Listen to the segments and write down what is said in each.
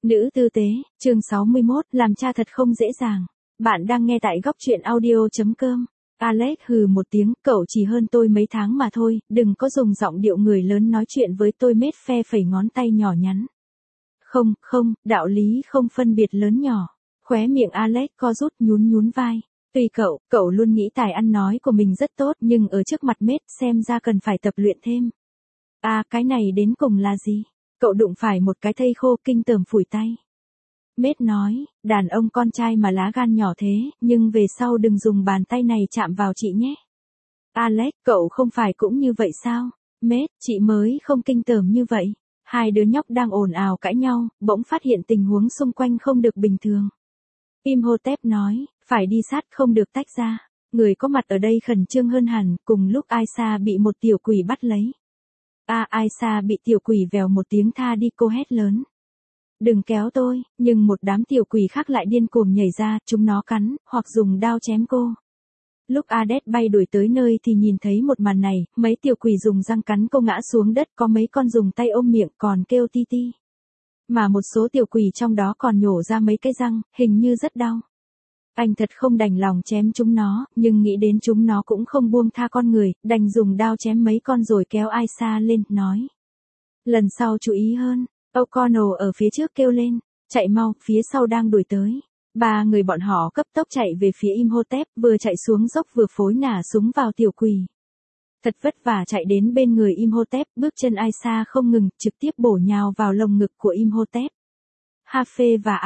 Nữ tư tế, chương 61, làm cha thật không dễ dàng. Bạn đang nghe tại góc truyện audio.com. Alex hừ một tiếng, cậu chỉ hơn tôi mấy tháng mà thôi, đừng có dùng giọng điệu người lớn nói chuyện với tôi. Mết phe phẩy ngón tay nhỏ nhắn. Không, đạo lý không phân biệt lớn nhỏ. Khóe miệng Alex co rút, nhún vai. Tùy cậu luôn nghĩ tài ăn nói của mình rất tốt, nhưng ở trước mặt Mết xem ra cần phải tập luyện thêm. À, cái này đến cùng là gì? Cậu đụng phải một cái thây khô, kinh tởm phủi tay. Mết nói, đàn ông con trai mà lá gan nhỏ thế, nhưng về sau đừng dùng bàn tay này chạm vào chị nhé. Alex, cậu không phải cũng như vậy sao? Mết, chị mới không kinh tởm như vậy. Hai đứa nhóc đang ồn ào cãi nhau, bỗng phát hiện tình huống xung quanh không được bình thường. Imhotep nói, phải đi sát, không được tách ra. Người có mặt ở đây khẩn trương hơn hẳn, cùng lúc Aisa bị một tiểu quỷ bắt lấy. Aisa bị tiểu quỷ vèo một tiếng tha đi, cô hét lớn. Đừng kéo tôi, nhưng một đám tiểu quỷ khác lại điên cuồng nhảy ra, chúng nó cắn, hoặc dùng đao chém cô. Lúc Ades bay đuổi tới nơi thì nhìn thấy một màn này, mấy tiểu quỷ dùng răng cắn cô ngã xuống đất, có mấy con dùng tay ôm miệng còn kêu ti ti. Mà một số tiểu quỷ trong đó còn nhổ ra mấy cái răng, hình như rất đau. Anh thật không đành lòng chém chúng nó, nhưng nghĩ đến chúng nó cũng không buông tha con người, đành dùng đao chém mấy con rồi kéo Aisa lên, nói. Lần sau chú ý hơn. O'Connell ở phía trước kêu lên, chạy mau, phía sau đang đuổi tới. Ba người bọn họ cấp tốc chạy về phía Imhotep, vừa chạy xuống dốc vừa phối nả súng vào tiểu quỷ. Thật vất vả chạy đến bên người Imhotep, bước chân Aisa không ngừng, trực tiếp bổ nhào vào lồng ngực của Imhotep. Hafe và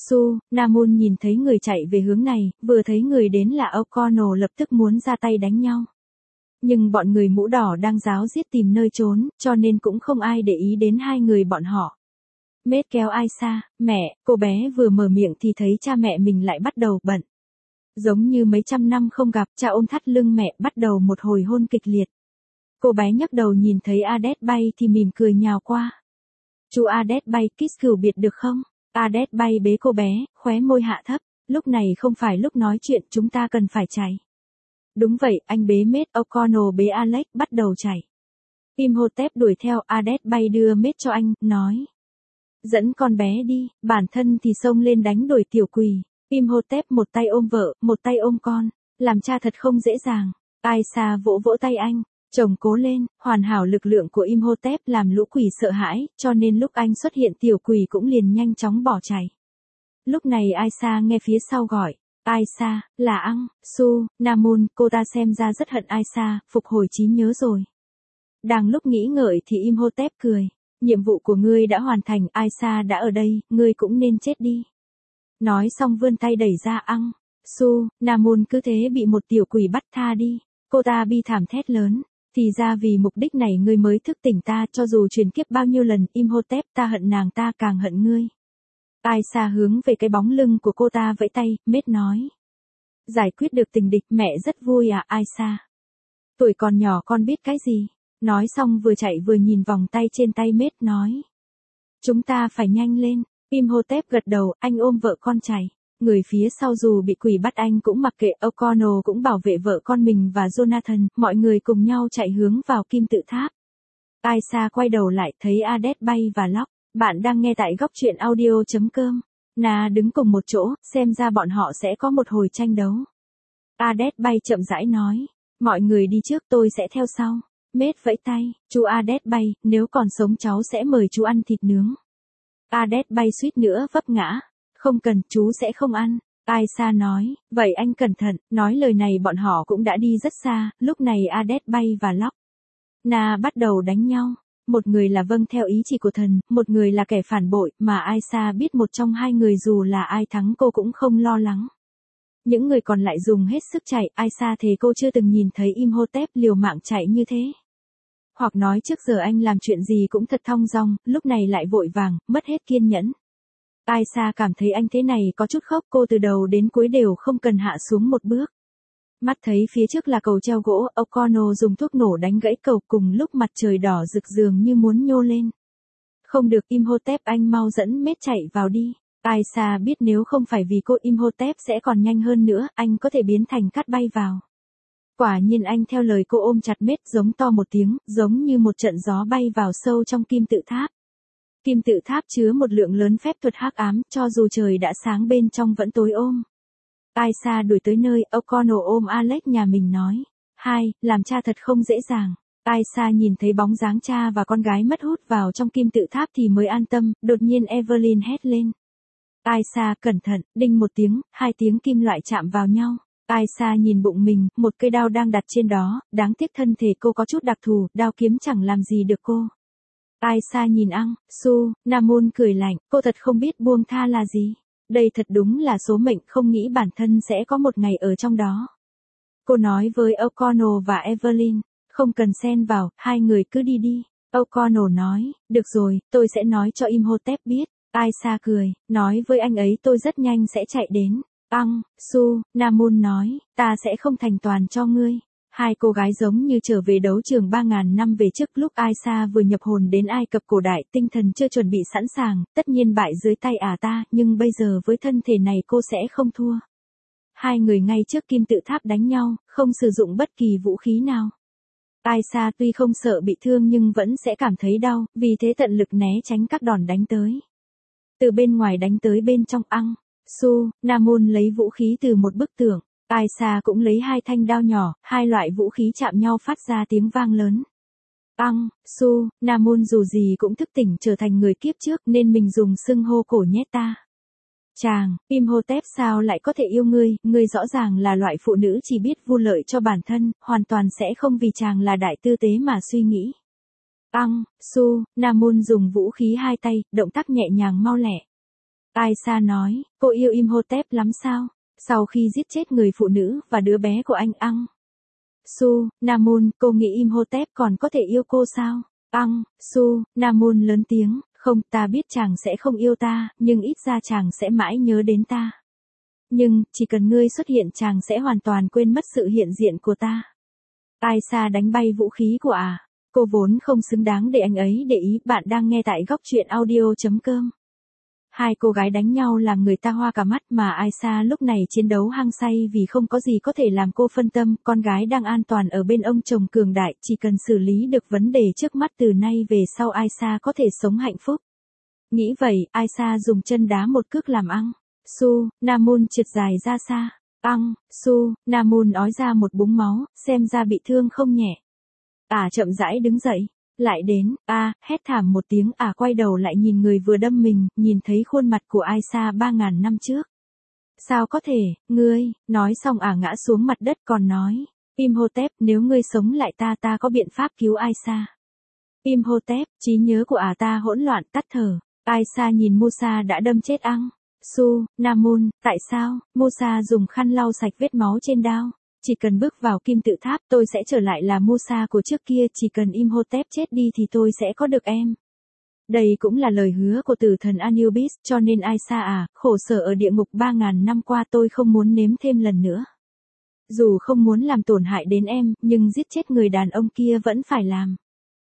Namun nhìn thấy người chạy về hướng này, vừa thấy người đến là O'Connell lập tức muốn ra tay đánh nhau. Nhưng bọn người mũ đỏ đang ráo riết tìm nơi trốn, cho nên cũng không ai để ý đến hai người bọn họ. Mết kéo Aisa, mẹ, cô bé vừa mở miệng thì thấy cha mẹ mình lại bắt đầu bận. Giống như mấy trăm năm không gặp, cha ôm thắt lưng mẹ, bắt đầu một hồi hôn kịch liệt. Cô bé nhấc đầu nhìn thấy Ades bay thì mỉm cười nhào qua. Chú Ades bay, kiss cừu biệt được không? Ades bay bế cô bé, khóe môi hạ thấp. Lúc này không phải lúc nói chuyện, chúng ta cần phải chạy. Đúng vậy, anh bế Mết, O'Connell bế Alex, bắt đầu chạy. Imhotep đuổi theo, Ades bay đưa Mết cho anh, nói. Dẫn con bé đi, bản thân thì xông lên đánh đuổi tiểu quỷ. Imhotep một tay ôm vợ, một tay ôm con. Làm cha thật không dễ dàng. Aisa vỗ vỗ tay anh. Chồng cố lên, hoàn hảo lực lượng của Imhotep làm lũ quỷ sợ hãi, cho nên lúc anh xuất hiện tiểu quỷ cũng liền nhanh chóng bỏ chạy. Lúc này Aisa nghe phía sau gọi. Aisa, là Namun, cô ta xem ra rất hận Aisa, phục hồi trí nhớ rồi. Đang lúc nghĩ ngợi thì Imhotep cười. Nhiệm vụ của ngươi đã hoàn thành, Aisa đã ở đây, ngươi cũng nên chết đi. Nói xong vươn tay đẩy ra Namun cứ thế bị một tiểu quỷ bắt tha đi. Cô ta bi thảm thét lớn. Thì ra vì mục đích này ngươi mới thức tỉnh ta, cho dù truyền kiếp bao nhiêu lần, Imhotep, ta hận nàng, ta càng hận ngươi. Aisa hướng về cái bóng lưng của cô ta vẫy tay, Mết nói. Giải quyết được tình địch, mẹ rất vui à, Aisa. Tuổi còn nhỏ con biết cái gì? Nói xong vừa chạy vừa nhìn vòng tay trên tay Mết, nói. Chúng ta phải nhanh lên. Imhotep gật đầu, anh ôm vợ con chạy. Người phía sau dù bị quỷ bắt anh cũng mặc kệ, O'Connell cũng bảo vệ vợ con mình và Jonathan, mọi người cùng nhau chạy hướng vào kim tự tháp. Aisa quay đầu lại, thấy Ades bay và Locke. Bạn đang nghe tại góc truyện audio.com. Na đứng cùng một chỗ, xem ra bọn họ sẽ có một hồi tranh đấu. Ades bay chậm rãi nói. Mọi người đi trước, tôi sẽ theo sau. Mết vẫy tay, chú Ades bay, nếu còn sống cháu sẽ mời chú ăn thịt nướng. Ades bay suýt nữa vấp ngã. Không cần, chú sẽ không ăn. Aisa nói, vậy anh cẩn thận, nói lời này bọn họ cũng đã đi rất xa, lúc này Ades bay và Locke. Na bắt đầu đánh nhau. Một người là vâng theo ý chỉ của thần, một người là kẻ phản bội, mà Aisa biết một trong hai người dù là ai thắng cô cũng không lo lắng. Những người còn lại dùng hết sức chạy, Aisa thề cô chưa từng nhìn thấy Imhotep liều mạng chạy như thế. Hoặc nói trước giờ anh làm chuyện gì cũng thật thong dong, lúc này lại vội vàng, mất hết kiên nhẫn. Aisa cảm thấy anh thế này có chút khóc, cô từ đầu đến cuối đều không cần hạ xuống một bước. Mắt thấy phía trước là cầu treo gỗ, O'Connell dùng thuốc nổ đánh gãy cầu, cùng lúc mặt trời đỏ rực dường như muốn nhô lên. Không được, Imhotep, anh mau dẫn Mết chạy vào đi. Aisa biết nếu không phải vì cô, Imhotep sẽ còn nhanh hơn nữa, anh có thể biến thành cát bay vào. Quả nhiên anh theo lời cô ôm chặt Mết, giống to một tiếng, giống như một trận gió bay vào sâu trong kim tự tháp. Kim tự tháp chứa một lượng lớn phép thuật hắc ám, cho dù trời đã sáng bên trong vẫn tối ôm. Aisha đuổi tới nơi, O'Connell ôm Alex nhà mình nói. Làm cha thật không dễ dàng. Aisha nhìn thấy bóng dáng cha và con gái mất hút vào trong kim tự tháp thì mới an tâm, đột nhiên Evelyn hét lên. Aisha, cẩn thận, đinh một tiếng, hai tiếng kim loại chạm vào nhau. Aisha nhìn bụng mình, một cây đao đang đặt trên đó, đáng tiếc thân thể cô có chút đặc thù, đao kiếm chẳng làm gì được cô. Aisha nhìn Su, Namun cười lạnh, cô thật không biết buông tha là gì. Đây thật đúng là số mệnh, không nghĩ bản thân sẽ có một ngày ở trong đó. Cô nói với O'Connell và Evelyn, không cần xen vào, hai người cứ đi đi. O'Connell nói, được rồi, tôi sẽ nói cho Imhotep biết. Aisha cười, nói với anh ấy tôi rất nhanh sẽ chạy đến. Su, Namun nói, ta sẽ không thành toàn cho ngươi. Hai cô gái giống như trở về đấu trường 3.000 năm về trước lúc Aisha vừa nhập hồn đến Ai Cập cổ đại, tinh thần chưa chuẩn bị sẵn sàng, tất nhiên bại dưới tay ta, nhưng bây giờ với thân thể này cô sẽ không thua. Hai người ngay trước kim tự tháp đánh nhau, không sử dụng bất kỳ vũ khí nào. Aisha tuy không sợ bị thương nhưng vẫn sẽ cảm thấy đau, vì thế tận lực né tránh các đòn đánh tới. Từ bên ngoài đánh tới bên trong Su, Namun lấy vũ khí từ một bức tường. Aisha cũng lấy hai thanh đao nhỏ, hai loại vũ khí chạm nhau phát ra tiếng vang lớn. Su, Namun dù gì cũng thức tỉnh trở thành người kiếp trước nên mình dùng xưng hô cổ nhét ta. Chàng, Imhotep sao lại có thể yêu ngươi rõ ràng là loại phụ nữ chỉ biết vu lợi cho bản thân, hoàn toàn sẽ không vì chàng là đại tư tế mà suy nghĩ. Su, Namun dùng vũ khí hai tay, động tác nhẹ nhàng mau lẹ. Aisha nói, cô yêu Imhotep lắm sao? Sau khi giết chết người phụ nữ và đứa bé của anh Su, Namun, cô nghĩ Imhotep còn có thể yêu cô sao? Su, Namun lớn tiếng, không, ta biết chàng sẽ không yêu ta, nhưng ít ra chàng sẽ mãi nhớ đến ta. Nhưng, chỉ cần ngươi xuất hiện chàng sẽ hoàn toàn quên mất sự hiện diện của ta. Aisha đánh bay vũ khí của cô vốn không xứng đáng để anh ấy để ý, bạn đang nghe tại góc truyện audio.com. Hai cô gái đánh nhau làm người ta hoa cả mắt mà Aisha lúc này chiến đấu hăng say vì không có gì có thể làm cô phân tâm, con gái đang an toàn ở bên ông chồng cường đại, chỉ cần xử lý được vấn đề trước mắt từ nay về sau Aisha có thể sống hạnh phúc. Nghĩ vậy, Aisha dùng chân đá một cước làm Su, Namun trượt dài ra xa. Su, Namun ói ra một búng máu, xem ra bị thương không nhẹ. Chậm rãi đứng dậy. Lại đến, hét thảm một tiếng, quay đầu lại nhìn người vừa đâm mình, nhìn thấy khuôn mặt của Aisha 3.000 năm trước. Sao có thể, ngươi, nói xong ngã xuống mặt đất còn nói, Imhotep, nếu ngươi sống lại ta có biện pháp cứu Aisha. Imhotep, trí nhớ của ta hỗn loạn tắt thở. Aisha nhìn Musa đã đâm chết Su, Namun, tại sao? Musa dùng khăn lau sạch vết máu trên đao. Chỉ cần bước vào kim tự tháp tôi sẽ trở lại là Musa của trước kia, chỉ cần Imhotep chết đi thì tôi sẽ có được em. Đây cũng là lời hứa của tử thần Anubis, cho nên Aisha khổ sở ở địa ngục 3.000 năm qua tôi không muốn nếm thêm lần nữa. Dù không muốn làm tổn hại đến em, nhưng giết chết người đàn ông kia vẫn phải làm.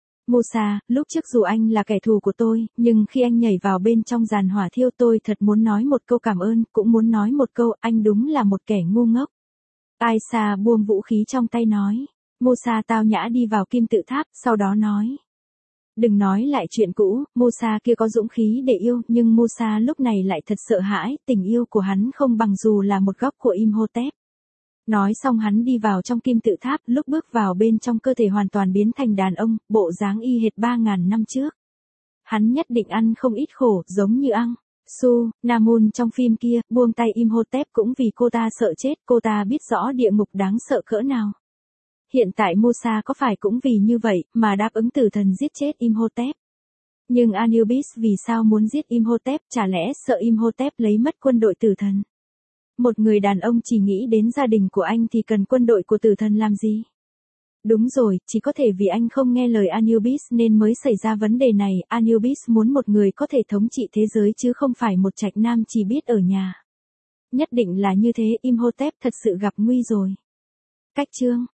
Musa, lúc trước dù anh là kẻ thù của tôi, nhưng khi anh nhảy vào bên trong giàn hỏa thiêu tôi thật muốn nói một câu cảm ơn, cũng muốn nói một câu, anh đúng là một kẻ ngu ngốc. Aisha buông vũ khí trong tay nói. Musa tao nhã đi vào kim tự tháp, sau đó nói. Đừng nói lại chuyện cũ, Musa kia có dũng khí để yêu, nhưng Musa lúc này lại thật sợ hãi, tình yêu của hắn không bằng dù là một góc của Imhotep. Nói xong hắn đi vào trong kim tự tháp, lúc bước vào bên trong cơ thể hoàn toàn biến thành đàn ông, bộ dáng y hệt 3.000 năm trước. Hắn nhất định ăn không ít khổ, giống như Su, Namun trong phim kia, buông tay Imhotep cũng vì cô ta sợ chết, cô ta biết rõ địa ngục đáng sợ cỡ nào. Hiện tại Musa có phải cũng vì như vậy, mà đáp ứng tử thần giết chết Imhotep. Nhưng Anubis vì sao muốn giết Imhotep, chả lẽ sợ Imhotep lấy mất quân đội tử thần? Một người đàn ông chỉ nghĩ đến gia đình của anh thì cần quân đội của tử thần làm gì? Đúng rồi, chỉ có thể vì anh không nghe lời Anubis nên mới xảy ra vấn đề này. Anubis muốn một người có thể thống trị thế giới chứ không phải một trạch nam chỉ biết ở nhà. Nhất định là như thế, Imhotep thật sự gặp nguy rồi. Cách chương